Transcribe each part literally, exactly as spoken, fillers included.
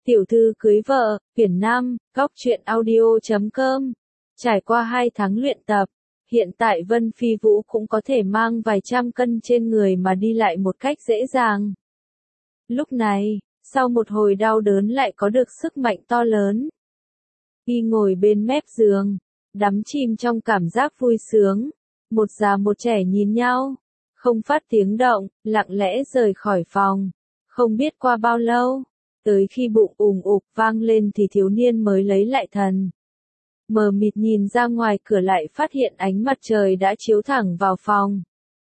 Tiểu thư cưới vợ, quyển năm, góc truyện audio chấm com. Trải qua hai tháng luyện tập, hiện tại Vân Phi Vũ cũng có thể mang vài trăm cân trên người mà đi lại một cách dễ dàng. Lúc này, sau một hồi đau đớn lại có được sức mạnh to lớn. Y ngồi bên mép giường, đắm chìm trong cảm giác vui sướng. Một già một trẻ nhìn nhau, không phát tiếng động, lặng lẽ rời khỏi phòng. Không biết qua bao lâu, tới khi bụng ùng ục vang lên thì thiếu niên mới lấy lại thần. Mờ mịt nhìn ra ngoài cửa lại phát hiện ánh mặt trời đã chiếu thẳng vào phòng.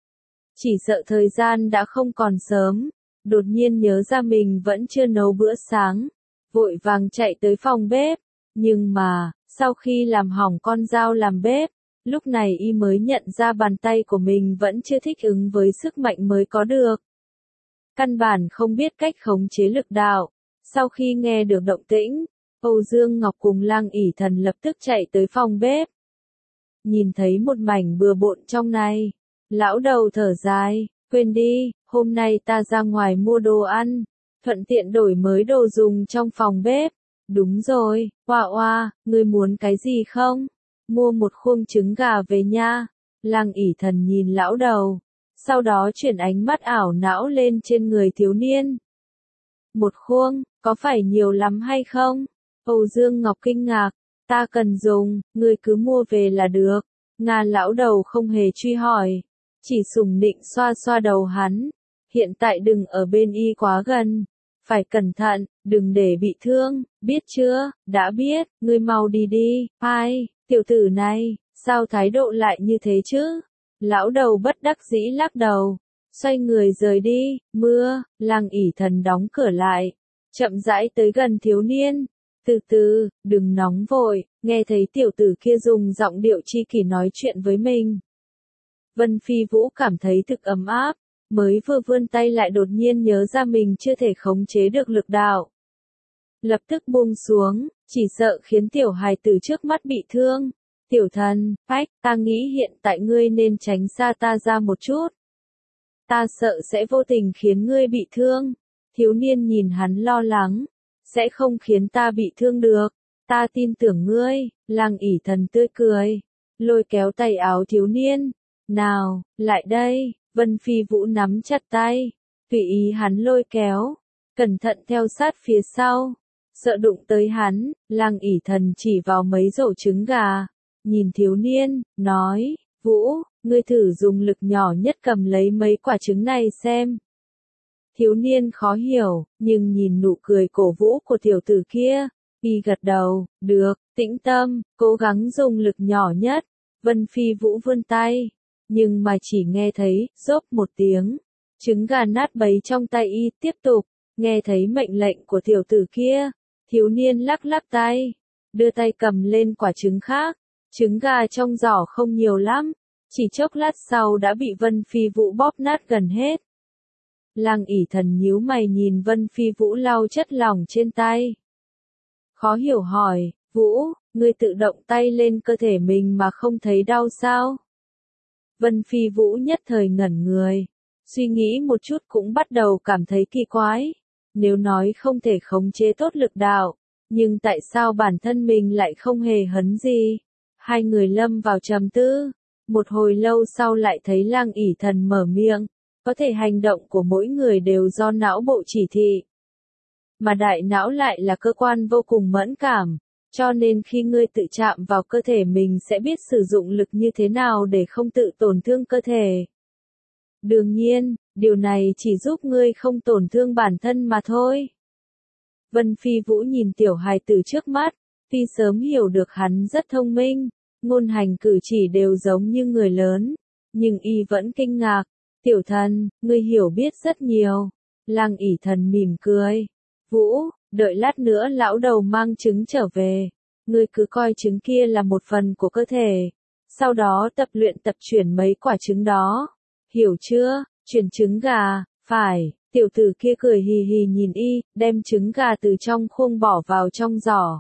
Chỉ sợ thời gian đã không còn sớm, đột nhiên nhớ ra mình vẫn chưa nấu bữa sáng, vội vàng chạy tới phòng bếp. Nhưng mà, sau khi làm hỏng con dao làm bếp, lúc này y mới nhận ra bàn tay của mình vẫn chưa thích ứng với sức mạnh mới có được. Căn bản không biết cách khống chế lực đạo. Sau khi nghe được động tĩnh, Âu Dương Ngọc cùng Lang ỷ thần lập tức chạy tới phòng bếp. Nhìn thấy một mảnh bừa bộn trong này, lão đầu thở dài, quên đi, hôm nay ta ra ngoài mua đồ ăn, thuận tiện đổi mới đồ dùng trong phòng bếp. Đúng rồi, Oa Oa, ngươi muốn cái gì không? Mua một khuôn trứng gà về nha. Lang ỷ thần nhìn lão đầu, sau đó chuyển ánh mắt ảo não lên trên người thiếu niên. Một khuôn, có phải nhiều lắm hay không? Âu Dương Ngọc kinh ngạc, ta cần dùng, ngươi cứ mua về là được. Nga lão đầu không hề truy hỏi, chỉ sủng nịnh xoa xoa đầu hắn. Hiện tại đừng ở bên y quá gần, phải cẩn thận, đừng để bị thương, biết chưa? Đã biết, ngươi mau đi đi. Ai, tiểu tử này, sao thái độ lại như thế chứ? Lão đầu bất đắc dĩ lắc đầu, xoay người rời đi. Mưa, Lang ỷ thần đóng cửa lại, chậm rãi tới gần thiếu niên. Từ từ, đừng nóng vội, nghe thấy tiểu tử kia dùng giọng điệu chi kỷ nói chuyện với mình. Vân Phi Vũ cảm thấy thực ấm áp, mới vừa vươn tay lại đột nhiên nhớ ra mình chưa thể khống chế được lực đạo. Lập tức buông xuống, chỉ sợ khiến tiểu hài tử trước mắt bị thương. Tiểu thần, phách, ta nghĩ hiện tại ngươi nên tránh xa ta ra một chút. Ta sợ sẽ vô tình khiến ngươi bị thương. Thiếu niên nhìn hắn lo lắng. Sẽ không khiến ta bị thương được. Ta tin tưởng ngươi. Lang ỷ thần tươi cười, lôi kéo tay áo thiếu niên. Nào, lại đây. Vân Phi Vũ nắm chặt tay, tùy ý hắn lôi kéo, cẩn thận theo sát phía sau. Sợ đụng tới hắn, Lang ỷ thần chỉ vào mấy rổ trứng gà, nhìn thiếu niên, nói, Vũ, ngươi thử dùng lực nhỏ nhất cầm lấy mấy quả trứng này xem. Thiếu niên khó hiểu, nhưng nhìn nụ cười cổ vũ của tiểu tử kia, y gật đầu, được, tĩnh tâm, cố gắng dùng lực nhỏ nhất. Vân Phi Vũ vươn tay, nhưng mà chỉ nghe thấy, rốp một tiếng, trứng gà nát bấy trong tay y. Tiếp tục, nghe thấy mệnh lệnh của tiểu tử kia, thiếu niên lắc lắc tay, đưa tay cầm lên quả trứng khác. Trứng gà trong giỏ không nhiều lắm, chỉ chốc lát sau đã bị Vân Phi Vũ bóp nát gần hết. Lang ỷ thần nhíu mày nhìn Vân Phi Vũ lau chất lỏng trên tay. Khó hiểu hỏi, Vũ, ngươi tự động tay lên cơ thể mình mà không thấy đau sao? Vân Phi Vũ nhất thời ngẩn người, suy nghĩ một chút cũng bắt đầu cảm thấy kỳ quái. Nếu nói không thể khống chế tốt lực đạo, nhưng tại sao bản thân mình lại không hề hấn gì? Hai người lâm vào trầm tư, một hồi lâu sau lại thấy Lang ỷ thần mở miệng, có thể hành động của mỗi người đều do não bộ chỉ thị. Mà đại não lại là cơ quan vô cùng mẫn cảm, cho nên khi ngươi tự chạm vào cơ thể mình sẽ biết sử dụng lực như thế nào để không tự tổn thương cơ thể. Đương nhiên, điều này chỉ giúp ngươi không tổn thương bản thân mà thôi. Vân Phi Vũ nhìn tiểu hài tử trước mắt, tuy sớm hiểu được hắn rất thông minh, ngôn hành cử chỉ đều giống như người lớn, nhưng y vẫn kinh ngạc. Tiểu thần, ngươi hiểu biết rất nhiều. Lang ỷ thần mỉm cười. Vũ, đợi lát nữa lão đầu mang trứng trở về, ngươi cứ coi trứng kia là một phần của cơ thể. Sau đó tập luyện tập chuyển mấy quả trứng đó. Hiểu chưa? Chuyển trứng gà, phải. Tiểu tử kia cười hì hì nhìn y, đem trứng gà từ trong khuôn bỏ vào trong giỏ.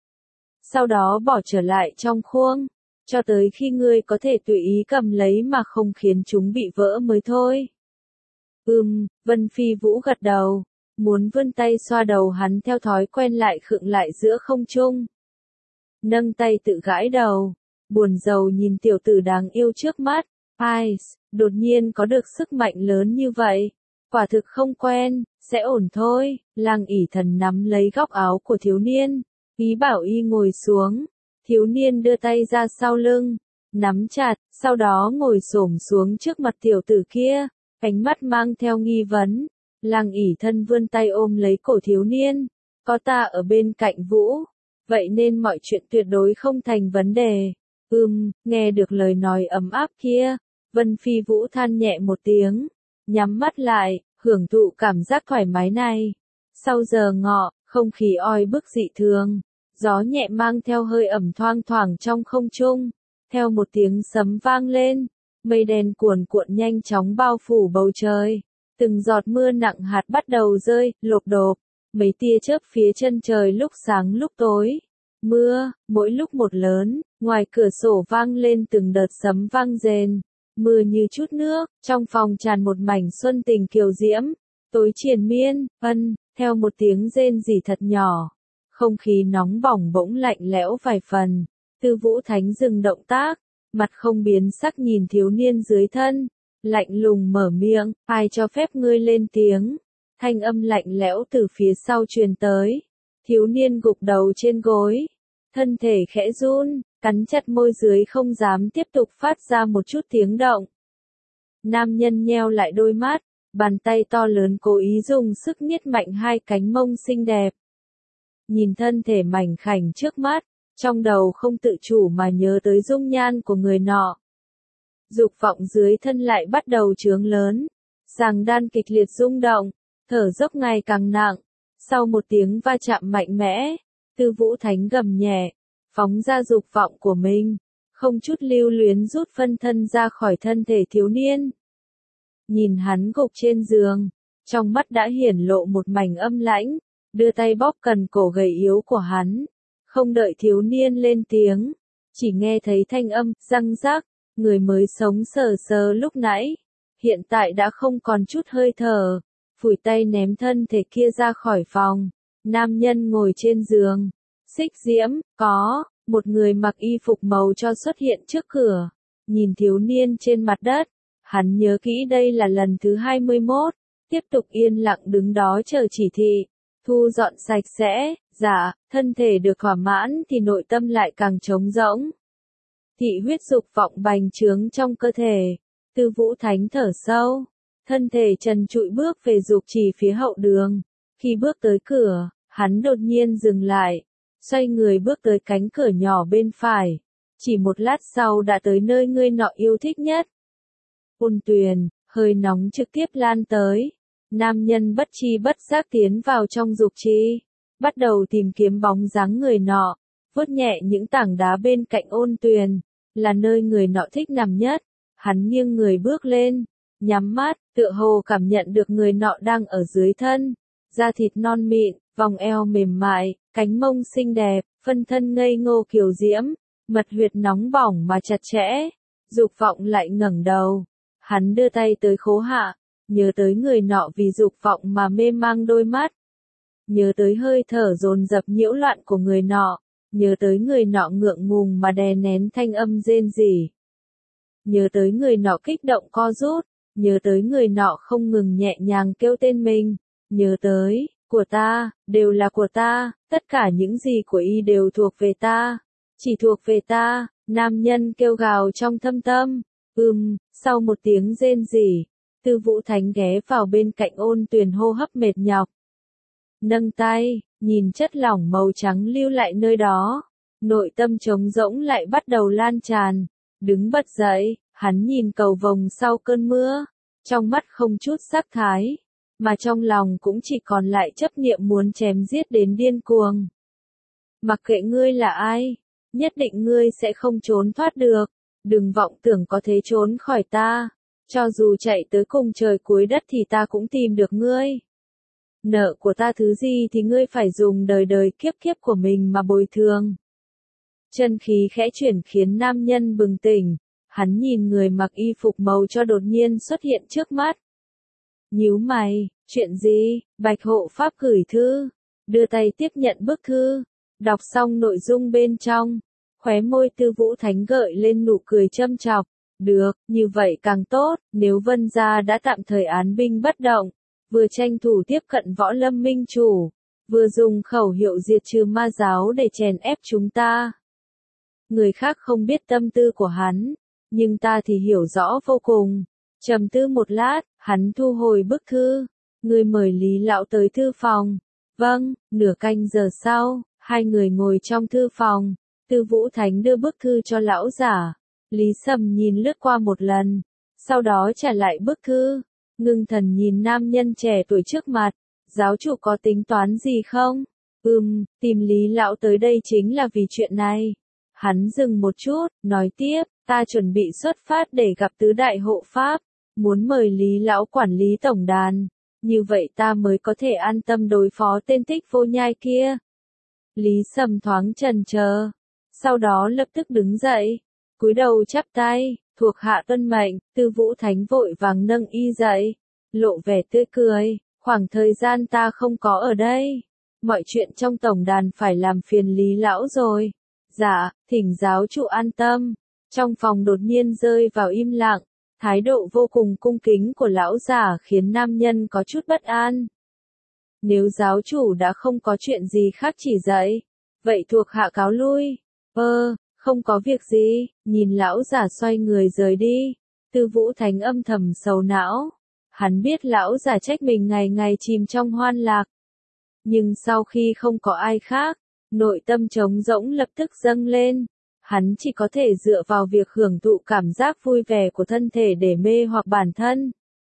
Sau đó bỏ trở lại trong khuôn, cho tới khi ngươi có thể tùy ý cầm lấy mà không khiến chúng bị vỡ mới thôi. Ừm, Vân Phi Vũ gật đầu, muốn vươn tay xoa đầu hắn theo thói quen lại khựng lại giữa không trung. Nâng tay tự gãi đầu, buồn rầu nhìn tiểu tử đáng yêu trước mắt, ai, đột nhiên có được sức mạnh lớn như vậy, quả thực không quen, sẽ ổn thôi, Lăng ỷ thần nắm lấy góc áo của thiếu niên, ý bảo y ngồi xuống, thiếu niên đưa tay ra sau lưng, nắm chặt, sau đó ngồi xổm xuống trước mặt tiểu tử kia, ánh mắt mang theo nghi vấn. Lăng ỷ thân vươn tay ôm lấy cổ thiếu niên, có ta ở bên cạnh Vũ, vậy nên mọi chuyện tuyệt đối không thành vấn đề. Ừm, nghe được lời nói ấm áp kia, Vân Phi Vũ than nhẹ một tiếng, nhắm mắt lại, hưởng thụ cảm giác thoải mái này. Sau giờ ngọ, không khí oi bức dị thường, gió nhẹ mang theo hơi ẩm thoang thoảng trong không trung, theo một tiếng sấm vang lên, mây đen cuồn cuộn nhanh chóng bao phủ bầu trời. Từng giọt mưa nặng hạt bắt đầu rơi, lộp độp, mấy tia chớp phía chân trời lúc sáng lúc tối. Mưa, mỗi lúc một lớn, ngoài cửa sổ vang lên từng đợt sấm vang rền. Mưa như chút nước, trong phòng tràn một mảnh xuân tình kiều diễm. Tối triền miên, ân, theo một tiếng rên rỉ thật nhỏ. Không khí nóng bỏng bỗng lạnh lẽo vài phần. Tư Vũ Thánh dừng động tác, mặt không biến sắc nhìn thiếu niên dưới thân. Lạnh lùng mở miệng, ai cho phép ngươi lên tiếng. Thanh âm lạnh lẽo từ phía sau truyền tới. Thiếu niên gục đầu trên gối. Thân thể khẽ run, cắn chặt môi dưới không dám tiếp tục phát ra một chút tiếng động. Nam nhân nheo lại đôi mắt, bàn tay to lớn cố ý dùng sức niết mạnh hai cánh mông xinh đẹp. Nhìn thân thể mảnh khảnh trước mắt, trong đầu không tự chủ mà nhớ tới dung nhan của người nọ. Dục vọng dưới thân lại bắt đầu chướng lớn, sàng đan kịch liệt rung động, thở dốc ngày càng nặng. Sau một tiếng va chạm mạnh mẽ, Tư Vũ Thánh gầm nhẹ, phóng ra dục vọng của mình, không chút lưu luyến rút phân thân ra khỏi thân thể thiếu niên. Nhìn hắn gục trên giường, trong mắt đã hiển lộ một mảnh âm lãnh, đưa tay bóp cần cổ gầy yếu của hắn. Không đợi thiếu niên lên tiếng, chỉ nghe thấy thanh âm, răng rắc, người mới sống sờ sờ lúc nãy, hiện tại đã không còn chút hơi thở, phủi tay ném thân thể kia ra khỏi phòng. Nam nhân ngồi trên giường, xích diễm, có, một người mặc y phục màu cho xuất hiện trước cửa, nhìn thiếu niên trên mặt đất, hắn nhớ kỹ đây là lần thứ hai mươi mốt, tiếp tục yên lặng đứng đó chờ chỉ thị, thu dọn sạch sẽ, dạ, thân thể được thỏa mãn thì nội tâm lại càng trống rỗng. Thị huyết dục vọng bành trướng trong cơ thể, Tư Vũ Thánh thở sâu, thân thể trần trụi bước về dục trì phía hậu đường, khi bước tới cửa, hắn đột nhiên dừng lại, xoay người bước tới cánh cửa nhỏ bên phải, chỉ một lát sau đã tới nơi người nọ yêu thích nhất. Ôn tuyền, hơi nóng trực tiếp lan tới, nam nhân bất chi bất giác tiến vào trong dục trì, bắt đầu tìm kiếm bóng dáng người nọ, vuốt nhẹ những tảng đá bên cạnh ôn tuyền, là nơi người nọ thích nằm nhất. Hắn nghiêng người bước lên, nhắm mắt, tựa hồ cảm nhận được người nọ đang ở dưới thân, da thịt non mịn, vòng eo mềm mại, cánh mông xinh đẹp, phân thân ngây ngô kiều diễm, mật huyệt nóng bỏng mà chặt chẽ. Dục vọng lại ngẩng đầu, hắn đưa tay tới khố hạ, nhớ tới người nọ vì dục vọng mà mê mang đôi mắt, nhớ tới hơi thở dồn dập nhiễu loạn của người nọ, nhớ tới người nọ ngượng ngùng mà đè nén thanh âm rên rỉ, nhớ tới người nọ kích động co rút, nhớ tới người nọ không ngừng nhẹ nhàng kêu tên mình, nhớ tới, của ta, đều là của ta, tất cả những gì của y đều thuộc về ta, chỉ thuộc về ta. Nam nhân kêu gào trong thâm tâm, ừm, sau một tiếng rên rỉ, Tư Vũ Thánh ghé vào bên cạnh ôn tuyền hô hấp mệt nhọc. Nâng tay, nhìn chất lỏng màu trắng lưu lại nơi đó, nội tâm trống rỗng lại bắt đầu lan tràn. Đứng bật dậy, hắn nhìn cầu vồng sau cơn mưa, trong mắt không chút sắc thái, mà trong lòng cũng chỉ còn lại chấp niệm muốn chém giết đến điên cuồng. Mặc kệ ngươi là ai, nhất định ngươi sẽ không trốn thoát được, đừng vọng tưởng có thể trốn khỏi ta, cho dù chạy tới cùng trời cuối đất thì ta cũng tìm được ngươi. Nợ của ta thứ gì thì ngươi phải dùng đời đời kiếp kiếp của mình mà bồi thường. Chân khí khẽ chuyển khiến nam nhân bừng tỉnh, hắn nhìn người mặc y phục màu cho đột nhiên xuất hiện trước mắt. Nhíu mày, Chuyện gì? Bạch hộ pháp gửi thư, đưa tay tiếp nhận bức thư, đọc xong nội dung bên trong, khóe môi Tư Vũ Thánh gợi lên nụ cười châm chọc. Được, như vậy càng tốt, nếu Vân gia đã tạm thời án binh bất động, vừa tranh thủ tiếp cận Võ Lâm minh chủ, vừa dùng khẩu hiệu diệt trừ ma giáo để chèn ép chúng ta. Người khác không biết tâm tư của hắn, nhưng ta thì hiểu rõ vô cùng. Trầm tư một lát, hắn thu hồi bức thư, người mời Lý lão tới thư phòng. Vâng, nửa canh giờ sau, hai người ngồi trong thư phòng, Tư Vũ Thánh đưa bức thư cho lão giả. Lý Sầm nhìn lướt qua một lần, sau đó trả lại bức thư, ngưng thần nhìn nam nhân trẻ tuổi trước mặt. Giáo chủ có tính toán gì không? Ừm, tìm Lý lão tới đây chính là vì chuyện này. Hắn dừng một chút, nói tiếp, ta chuẩn bị xuất phát để gặp tứ đại hộ pháp, muốn mời Lý lão quản lý tổng đàn, như vậy ta mới có thể an tâm đối phó tên Tích Vô Nhai kia. Lý Sầm thoáng chần chờ, sau đó lập tức đứng dậy, cúi đầu chắp tay, thuộc hạ tuân mệnh. Tư Vũ Thánh vội vàng nâng y dậy, lộ vẻ tươi cười, khoảng thời gian ta không có ở đây, mọi chuyện trong tổng đàn phải làm phiền Lý lão rồi. Dạ, thỉnh giáo chủ an tâm. Trong phòng đột nhiên rơi vào im lặng, thái độ vô cùng cung kính của lão giả khiến nam nhân có chút bất an. Nếu giáo chủ đã không có chuyện gì khác chỉ dạy, vậy thuộc hạ cáo lui. Ơ, không có việc gì, nhìn lão giả xoay người rời đi, Tư Vũ Thánh âm thầm sầu não. Hắn biết lão giả trách mình ngày ngày chìm trong hoan lạc. Nhưng sau khi không có ai khác, nội tâm trống rỗng lập tức dâng lên. Hắn chỉ có thể dựa vào việc hưởng thụ cảm giác vui vẻ của thân thể để mê hoặc bản thân.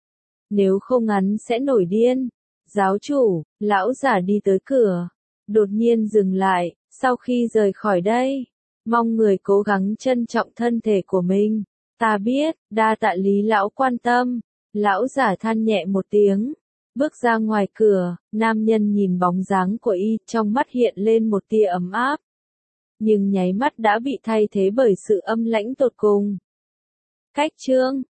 Nếu không hắn sẽ nổi điên. Giáo chủ, lão giả đi tới cửa, đột nhiên dừng lại, sau khi rời khỏi đây. Mong người cố gắng trân trọng thân thể của mình. Ta biết, đa tạ Lý lão quan tâm. Lão giả than nhẹ một tiếng, bước ra ngoài cửa, nam nhân nhìn bóng dáng của y, trong mắt hiện lên một tia ấm áp. Nhưng nháy mắt đã bị thay thế bởi sự âm lãnh tột cùng. Cách chương